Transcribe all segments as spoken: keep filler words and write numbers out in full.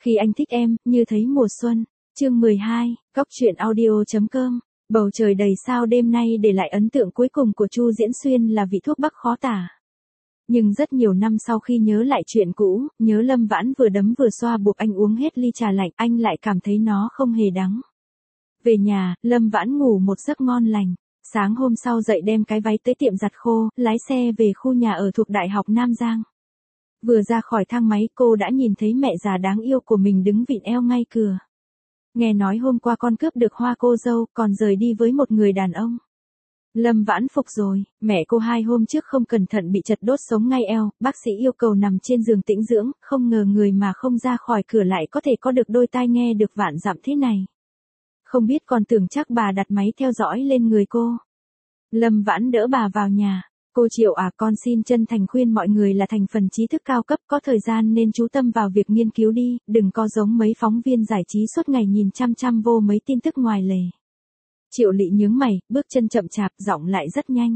Khi anh thích em, như thấy mùa xuân. Chương mười hai, Góc truyện audio.com. Bầu trời đầy sao đêm nay để lại ấn tượng cuối cùng của Chu Diễn Xuyên là vị thuốc bắc khó tả. Nhưng rất nhiều năm sau khi nhớ lại chuyện cũ, nhớ Lâm Vãn vừa đấm vừa xoa buộc anh uống hết ly trà lạnh, anh lại cảm thấy nó không hề đắng. Về nhà, Lâm Vãn ngủ một giấc ngon lành. Sáng hôm sau dậy đem cái váy tới tiệm giặt khô, lái xe về khu nhà ở thuộc Đại học Nam Giang. Vừa ra khỏi thang máy cô đã nhìn thấy mẹ già đáng yêu của mình đứng vịn eo ngay cửa. Nghe nói hôm qua con cướp được hoa cô dâu, còn rời đi với một người đàn ông. Lâm Vãn phục rồi, mẹ cô hai hôm trước không cẩn thận bị chật đốt sống ngay eo, bác sĩ yêu cầu nằm trên giường tĩnh dưỡng, không ngờ người mà không ra khỏi cửa lại có thể có được đôi tai nghe được vạn dặm thế này. Không biết còn tưởng chắc bà đặt máy theo dõi lên người cô. Lâm Vãn đỡ bà vào nhà. Cô Triệu à, con xin chân thành khuyên mọi người là thành phần trí thức cao cấp, có thời gian nên chú tâm vào việc nghiên cứu đi, đừng có giống mấy phóng viên giải trí suốt ngày nhìn chăm chăm vô mấy tin tức ngoài lề. Triệu Lị nhướng mày, bước chân chậm chạp, giọng lại rất nhanh.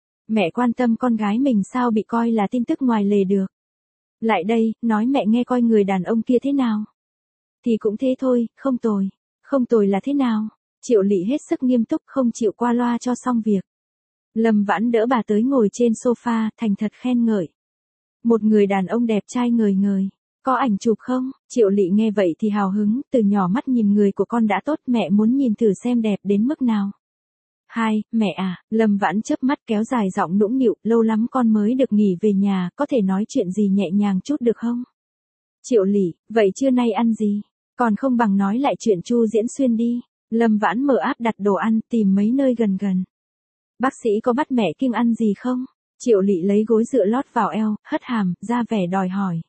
Mẹ quan tâm con gái mình sao bị coi là tin tức ngoài lề được. Lại đây, nói mẹ nghe coi người đàn ông kia thế nào. Thì cũng thế thôi, không tồi. Không tồi là thế nào? Triệu Lị hết sức nghiêm túc, không chịu qua loa cho xong việc. Lâm Vãn đỡ bà tới ngồi trên sofa, thành thật khen ngợi. Một người đàn ông đẹp trai ngời ngời. Có ảnh chụp không? Triệu Lị nghe vậy thì hào hứng, từ nhỏ mắt nhìn người của con đã tốt, mẹ muốn nhìn thử xem đẹp đến mức nào. Hai, mẹ à, Lâm Vãn chớp mắt kéo dài giọng nũng nịu, lâu lắm con mới được nghỉ về nhà, có thể nói chuyện gì nhẹ nhàng chút được không? Triệu Lị, vậy trưa nay ăn gì? Còn không bằng nói lại chuyện Chu Diễn Xuyên đi. Lâm Vãn mở app đặt đồ ăn, tìm mấy nơi gần gần. Bác sĩ có bắt mẹ kiêng ăn gì không? Triệu Lị lấy gối dựa lót vào eo, hất hàm, ra vẻ đòi hỏi.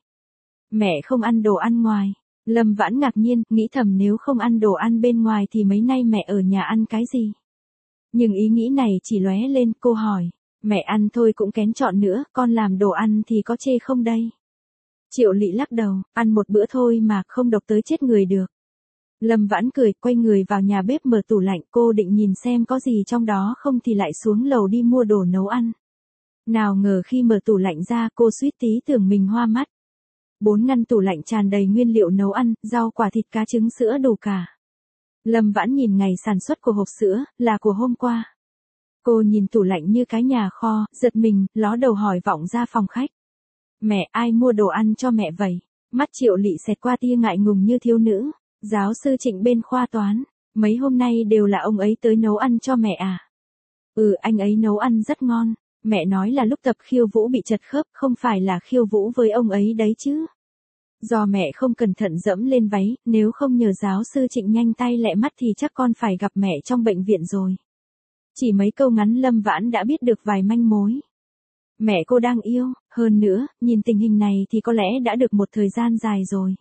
Mẹ không ăn đồ ăn ngoài. Lâm Vãn ngạc nhiên, nghĩ thầm nếu không ăn đồ ăn bên ngoài thì mấy nay mẹ ở nhà ăn cái gì? Nhưng ý nghĩ này chỉ lóe lên, cô hỏi. Mẹ ăn thôi cũng kén chọn nữa, con làm đồ ăn thì có chê không đây? Triệu Lị lắc đầu, ăn một bữa thôi mà, không độc tới chết người được. Lâm Vãn cười, quay người vào nhà bếp mở tủ lạnh, cô định nhìn xem có gì trong đó không thì lại xuống lầu đi mua đồ nấu ăn. Nào ngờ khi mở tủ lạnh ra, cô suýt tí tưởng mình hoa mắt. Bốn ngăn tủ lạnh tràn đầy nguyên liệu nấu ăn, rau quả thịt cá trứng sữa đủ cả. Lâm Vãn nhìn ngày sản xuất của hộp sữa, là của hôm qua. Cô nhìn tủ lạnh như cái nhà kho, giật mình, ló đầu hỏi vọng ra phòng khách. Mẹ, ai mua đồ ăn cho mẹ vậy? Mắt Triệu Lị xẹt qua tia ngại ngùng như thiếu nữ. Giáo sư Trịnh bên khoa toán, mấy hôm nay đều là ông ấy tới nấu ăn cho mẹ à? Ừ, anh ấy nấu ăn rất ngon, mẹ nói là lúc tập khiêu vũ bị chật khớp, không phải là khiêu vũ với ông ấy đấy chứ. Do mẹ không cẩn thận dẫm lên váy, nếu không nhờ giáo sư Trịnh nhanh tay lẹ mắt thì chắc con phải gặp mẹ trong bệnh viện rồi. Chỉ mấy câu ngắn Lâm Vãn đã biết được vài manh mối. Mẹ cô đang yêu, hơn nữa, nhìn tình hình này thì có lẽ đã được một thời gian dài rồi.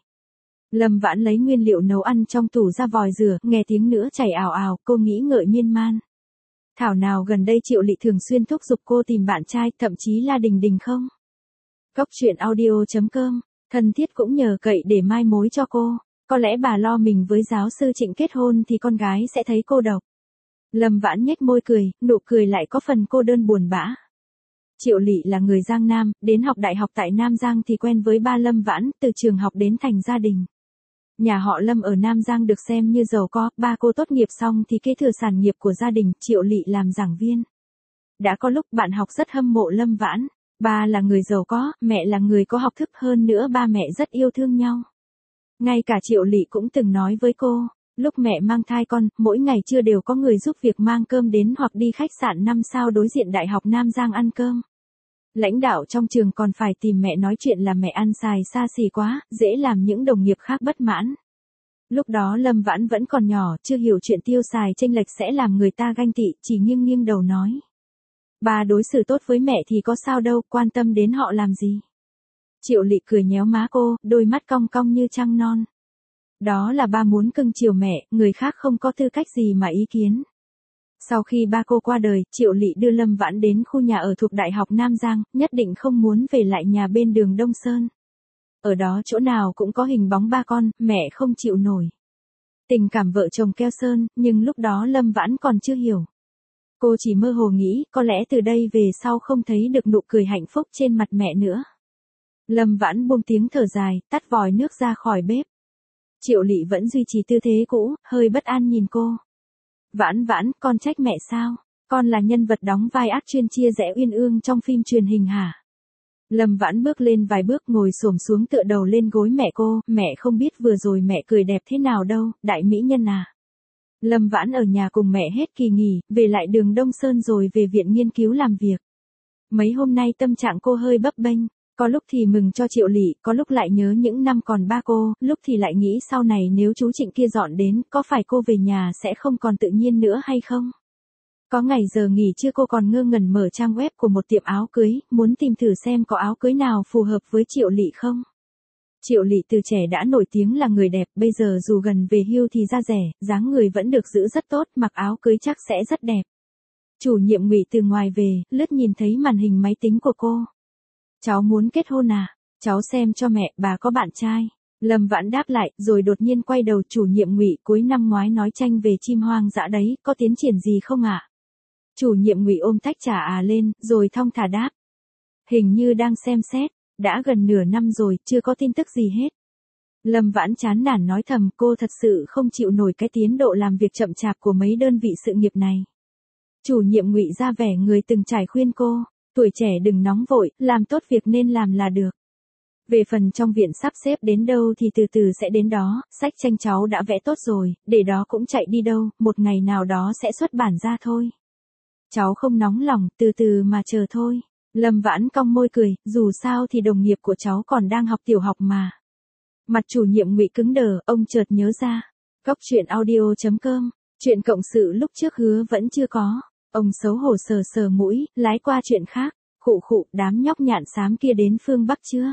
Lâm Vãn lấy nguyên liệu nấu ăn trong tủ ra vòi rửa, nghe tiếng nữa chảy ào ào, cô nghĩ ngợi miên man. Thảo nào gần đây Triệu Lị thường xuyên thúc giục cô tìm bạn trai, thậm chí là đình đình không? Góc truyện audio.com, thân thiết cũng nhờ cậy để mai mối cho cô. Có lẽ bà lo mình với giáo sư Trịnh kết hôn thì con gái sẽ thấy cô độc. Lâm Vãn nhếch môi cười, nụ cười lại có phần cô đơn buồn bã. Triệu Lị là người Giang Nam, đến học đại học tại Nam Giang thì quen với ba Lâm Vãn, từ trường học đến thành gia đình. Nhà họ Lâm ở Nam Giang được xem như giàu có, ba cô tốt nghiệp xong thì kế thừa sản nghiệp của gia đình, Triệu Lị làm giảng viên. Đã có lúc bạn học rất hâm mộ Lâm Vãn, ba là người giàu có, mẹ là người có học thức, hơn nữa ba mẹ rất yêu thương nhau. Ngay cả Triệu Lị cũng từng nói với cô, lúc mẹ mang thai con, mỗi ngày trưa đều có người giúp việc mang cơm đến hoặc đi khách sạn năm sao đối diện Đại học Nam Giang ăn cơm. Lãnh đạo trong trường còn phải tìm mẹ nói chuyện là mẹ ăn xài xa xỉ quá, dễ làm những đồng nghiệp khác bất mãn. Lúc đó Lâm Vãn vẫn còn nhỏ, chưa hiểu chuyện tiêu xài chênh lệch sẽ làm người ta ganh tị, chỉ nghiêng nghiêng đầu nói. Ba đối xử tốt với mẹ thì có sao đâu, quan tâm đến họ làm gì. Triệu Lị cười nhéo má cô, đôi mắt cong cong như trăng non. Đó là ba muốn cưng chiều mẹ, người khác không có tư cách gì mà ý kiến. Sau khi ba cô qua đời, Triệu Lị đưa Lâm Vãn đến khu nhà ở thuộc Đại học Nam Giang, nhất định không muốn về lại nhà bên đường Đông Sơn. Ở đó chỗ nào cũng có hình bóng ba con, mẹ không chịu nổi. Tình cảm vợ chồng keo sơn, nhưng lúc đó Lâm Vãn còn chưa hiểu. Cô chỉ mơ hồ nghĩ, có lẽ từ đây về sau không thấy được nụ cười hạnh phúc trên mặt mẹ nữa. Lâm Vãn buông tiếng thở dài, tắt vòi nước ra khỏi bếp. Triệu Lị vẫn duy trì tư thế cũ, hơi bất an nhìn cô. Vãn Vãn, con trách mẹ sao? Con là nhân vật đóng vai ác chuyên chia rẽ uyên ương trong phim truyền hình hả? Lâm Vãn bước lên vài bước ngồi xổm xuống tựa đầu lên gối mẹ cô, mẹ không biết vừa rồi mẹ cười đẹp thế nào đâu, đại mỹ nhân à. Lâm Vãn ở nhà cùng mẹ hết kỳ nghỉ, về lại đường Đông Sơn rồi về viện nghiên cứu làm việc. Mấy hôm nay tâm trạng cô hơi bấp bênh, có lúc thì mừng cho Triệu Lị, có lúc lại nhớ những năm còn ba cô, lúc thì lại nghĩ sau này nếu chú Trịnh kia dọn đến, có phải cô về nhà sẽ không còn tự nhiên nữa hay không? Có ngày giờ nghỉ trưa cô còn ngơ ngẩn mở trang web của một tiệm áo cưới, muốn tìm thử xem có áo cưới nào phù hợp với Triệu Lị không. Triệu Lị từ trẻ đã nổi tiếng là người đẹp, bây giờ dù gần về hưu thì da rẻ, dáng người vẫn được giữ rất tốt, mặc áo cưới chắc sẽ rất đẹp. Chủ nhiệm Ngụy từ ngoài về, lướt nhìn thấy màn hình máy tính của cô. Cháu muốn kết hôn à? Cháu xem cho mẹ, bà có bạn trai. Lâm Vãn đáp lại, rồi đột nhiên quay đầu chủ nhiệm Ngụy, cuối năm ngoái nói tranh về chim hoang dã đấy, có tiến triển gì không ạ? À? Chủ nhiệm Ngụy ôm tách trà à lên, rồi thong thả đáp. Hình như đang xem xét, đã gần nửa năm rồi, chưa có tin tức gì hết. Lâm Vãn chán nản nói thầm, cô thật sự không chịu nổi cái tiến độ làm việc chậm chạp của mấy đơn vị sự nghiệp này. Chủ nhiệm Ngụy ra vẻ người từng trải khuyên cô, tuổi trẻ đừng nóng vội, làm tốt việc nên làm là được. Về phần trong viện sắp xếp đến đâu thì từ từ sẽ đến đó, sách tranh cháu đã vẽ tốt rồi, để đó cũng chạy đi đâu, một ngày nào đó sẽ xuất bản ra thôi. Cháu không nóng lòng, từ từ mà chờ thôi. Lâm Vãn cong môi cười, dù sao thì đồng nghiệp của cháu còn đang học tiểu học mà. Mặt chủ nhiệm Ngụy cứng đờ, ông chợt nhớ ra. Cóc truyện audio chấm com, chuyện cộng sự lúc trước hứa vẫn chưa có. Ông xấu hổ sờ sờ mũi, lái qua chuyện khác. Khụ khụ, đám nhóc nhạn xám kia đến phương Bắc chưa?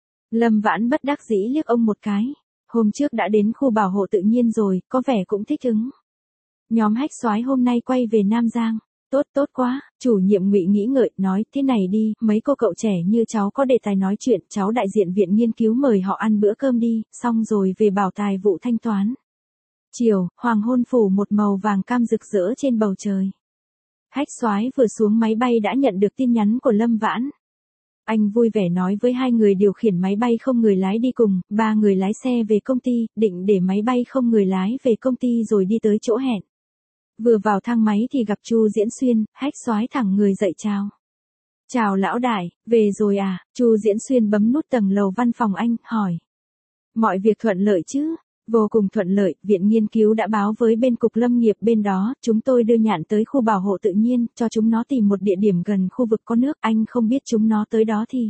Lâm Vãn bất đắc dĩ liếc ông một cái. Hôm trước đã đến khu bảo hộ tự nhiên rồi, có vẻ cũng thích ứng. Nhóm hách soái hôm nay quay về Nam Giang. Tốt tốt quá, chủ nhiệm Ngụy nghĩ ngợi, nói, thế này đi, mấy cô cậu trẻ như cháu có đề tài nói chuyện, cháu đại diện viện nghiên cứu mời họ ăn bữa cơm đi, xong rồi về bảo tài vụ thanh toán. Chiều, hoàng hôn phủ một màu vàng cam rực rỡ trên bầu trời. Hách soái vừa xuống máy bay đã nhận được tin nhắn của Lâm Vãn. Anh vui vẻ nói với hai người điều khiển máy bay không người lái đi cùng, ba người lái xe về công ty, định để máy bay không người lái về công ty rồi đi tới chỗ hẹn. Vừa vào thang máy thì gặp Chu Diễn Xuyên, hách soái thẳng người dậy chào. Chào lão đại, về rồi à? Chu Diễn Xuyên bấm nút tầng lầu văn phòng anh, hỏi. Mọi việc thuận lợi chứ? Vô cùng thuận lợi, viện nghiên cứu đã báo với bên cục lâm nghiệp bên đó, chúng tôi đưa nhạn tới khu bảo hộ tự nhiên, cho chúng nó tìm một địa điểm gần khu vực có nước, anh không biết chúng nó tới đó thì.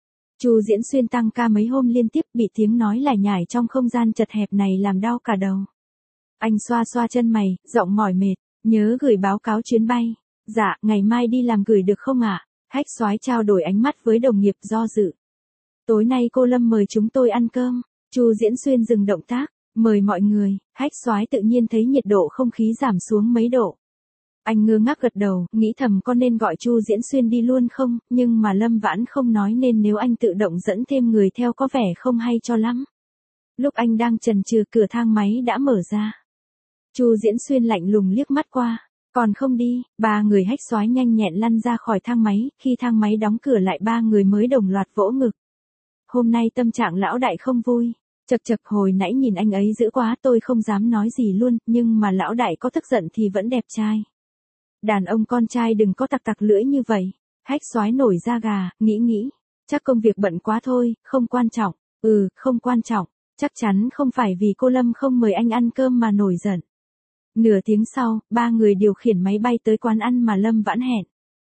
Chu Diễn Xuyên tăng ca mấy hôm liên tiếp bị tiếng nói lải nhải trong không gian chật hẹp này làm đau cả đầu. Anh xoa xoa chân mày, giọng mỏi mệt, nhớ gửi báo cáo chuyến bay. Dạ, ngày mai đi làm gửi được không ạ? À? Hách soái trao đổi ánh mắt với đồng nghiệp do dự. Tối nay cô Lâm mời chúng tôi ăn cơm. Chu Diễn Xuyên dừng động tác, mời mọi người. Hách soái tự nhiên thấy nhiệt độ không khí giảm xuống mấy độ. Anh ngơ ngác gật đầu, nghĩ thầm có nên gọi Chu Diễn Xuyên đi luôn không, nhưng mà Lâm Vãn không nói nên nếu anh tự động dẫn thêm người theo có vẻ không hay cho lắm. Lúc anh đang chần chừ, cửa thang máy đã mở ra. Chu Diễn Xuyên lạnh lùng liếc mắt qua, còn không đi, ba người hách soái nhanh nhẹn lăn ra khỏi thang máy, khi thang máy đóng cửa lại ba người mới đồng loạt vỗ ngực. Hôm nay tâm trạng lão đại không vui, chật chật hồi nãy nhìn anh ấy dữ quá tôi không dám nói gì luôn, nhưng mà lão đại có tức giận thì vẫn đẹp trai. Đàn ông con trai đừng có tặc tặc lưỡi như vậy, hách soái nổi da gà, nghĩ nghĩ, chắc công việc bận quá thôi, không quan trọng, ừ, không quan trọng, chắc chắn không phải vì cô Lâm không mời anh ăn cơm mà nổi giận. Nửa tiếng sau, ba người điều khiển máy bay tới quán ăn mà Lâm Vãn hẹn.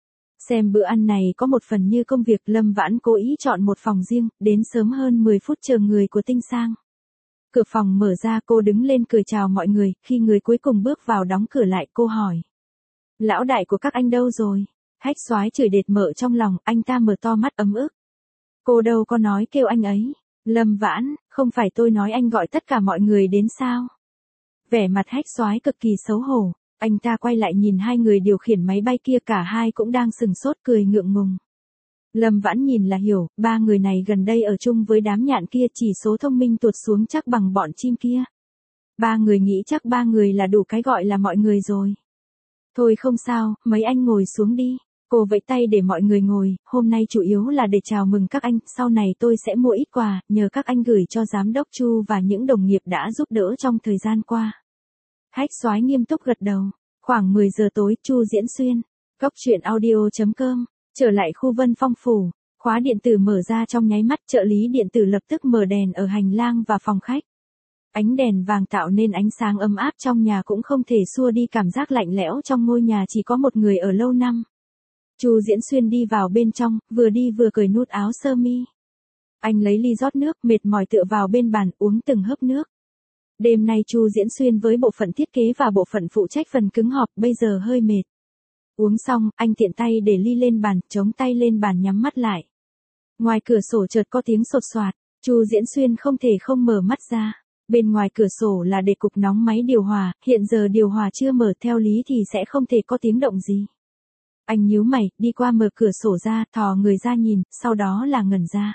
Xem bữa ăn này có một phần như công việc, Lâm Vãn cố ý chọn một phòng riêng, đến sớm hơn mười phút chờ người của Tinh Sang. Cửa phòng mở ra, cô đứng lên cười chào mọi người, khi người cuối cùng bước vào đóng cửa lại cô hỏi. Lão đại của các anh đâu rồi? Hách soái chửi đệt mở trong lòng, anh ta mở to mắt ấm ức. Cô đâu có nói kêu anh ấy. Lâm Vãn, không phải tôi nói anh gọi tất cả mọi người đến sao? Vẻ mặt hách soái cực kỳ xấu hổ, anh ta quay lại nhìn hai người điều khiển máy bay kia, cả hai cũng đang sừng sốt cười ngượng ngùng. Lâm Vãn nhìn là hiểu, ba người này gần đây ở chung với đám nhạn kia chỉ số thông minh tuột xuống chắc bằng bọn chim kia. Ba người nghĩ chắc ba người là đủ cái gọi là mọi người rồi. Thôi không sao, mấy anh ngồi xuống đi. Cô vẫy tay để mọi người ngồi, hôm nay chủ yếu là để chào mừng các anh, sau này tôi sẽ mua ít quà, nhờ các anh gửi cho giám đốc Chu và những đồng nghiệp đã giúp đỡ trong thời gian qua. Hách Soái nghiêm túc gật đầu. Khoảng mười giờ tối, Chu Diễn Xuyên, Cóc truyện audio chấm com, trở lại khu Vân Phong phủ, khóa điện tử mở ra trong nháy mắt, trợ lý điện tử lập tức mở đèn ở hành lang và phòng khách. Ánh đèn vàng tạo nên ánh sáng ấm áp trong nhà cũng không thể xua đi cảm giác lạnh lẽo trong ngôi nhà chỉ có một người ở lâu năm. Chu Diễn Xuyên đi vào bên trong, vừa đi vừa cởi nút áo sơ mi. Anh lấy ly rót nước, mệt mỏi tựa vào bên bàn, uống từng hớp nước. Đêm nay Chu Diễn Xuyên với bộ phận thiết kế và bộ phận phụ trách phần cứng họp, bây giờ hơi mệt. Uống xong, anh tiện tay để ly lên bàn, chống tay lên bàn nhắm mắt lại. Ngoài cửa sổ chợt có tiếng sột soạt, Chu Diễn Xuyên không thể không mở mắt ra. Bên ngoài cửa sổ là để cục nóng máy điều hòa, hiện giờ điều hòa chưa mở, theo lý thì sẽ không thể có tiếng động gì. Anh nhíu mày, đi qua mở cửa sổ ra, thò người ra nhìn, sau đó là ngẩn ra.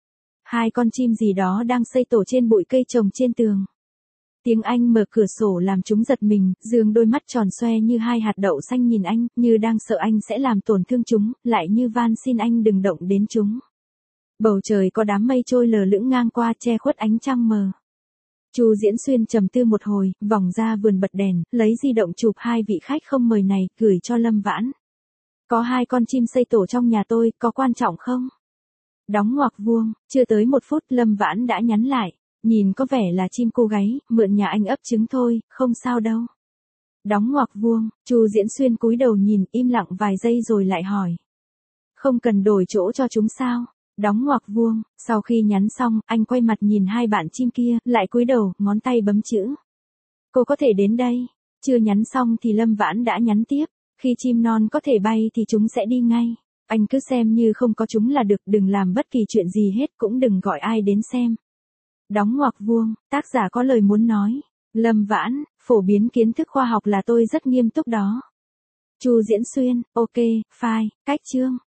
Hai con chim gì đó đang xây tổ trên bụi cây trồng trên tường. Tiếng anh mở cửa sổ làm chúng giật mình, dương đôi mắt tròn xoe như hai hạt đậu xanh nhìn anh, như đang sợ anh sẽ làm tổn thương chúng, lại như van xin anh đừng động đến chúng. Bầu trời có đám mây trôi lờ lững ngang qua che khuất ánh trăng mờ. Chu Diễn Xuyên trầm tư một hồi, vòng ra vườn bật đèn, lấy di động chụp hai vị khách không mời này, gửi cho Lâm Vãn. Có hai con chim xây tổ trong nhà tôi, có quan trọng không? Đóng ngoặc vuông, chưa tới một phút Lâm Vãn đã nhắn lại, nhìn có vẻ là chim cô gáy, mượn nhà anh ấp trứng thôi, không sao đâu. Đóng ngoặc vuông, Chu Diễn Xuyên cúi đầu nhìn, im lặng vài giây rồi lại hỏi. Không cần đổi chỗ cho chúng sao? Đóng ngoặc vuông, sau khi nhắn xong, anh quay mặt nhìn hai bạn chim kia, lại cúi đầu, ngón tay bấm chữ. Cô có thể đến đây. Chưa nhắn xong thì Lâm Vãn đã nhắn tiếp. Khi chim non có thể bay thì chúng sẽ đi ngay. Anh cứ xem như không có chúng là được, đừng làm bất kỳ chuyện gì hết, cũng đừng gọi ai đến xem. Đóng ngoặc vuông, tác giả có lời muốn nói. Lâm Vãn, phổ biến kiến thức khoa học là tôi rất nghiêm túc đó. Chu Diễn Xuyên, ok, file, cách chương.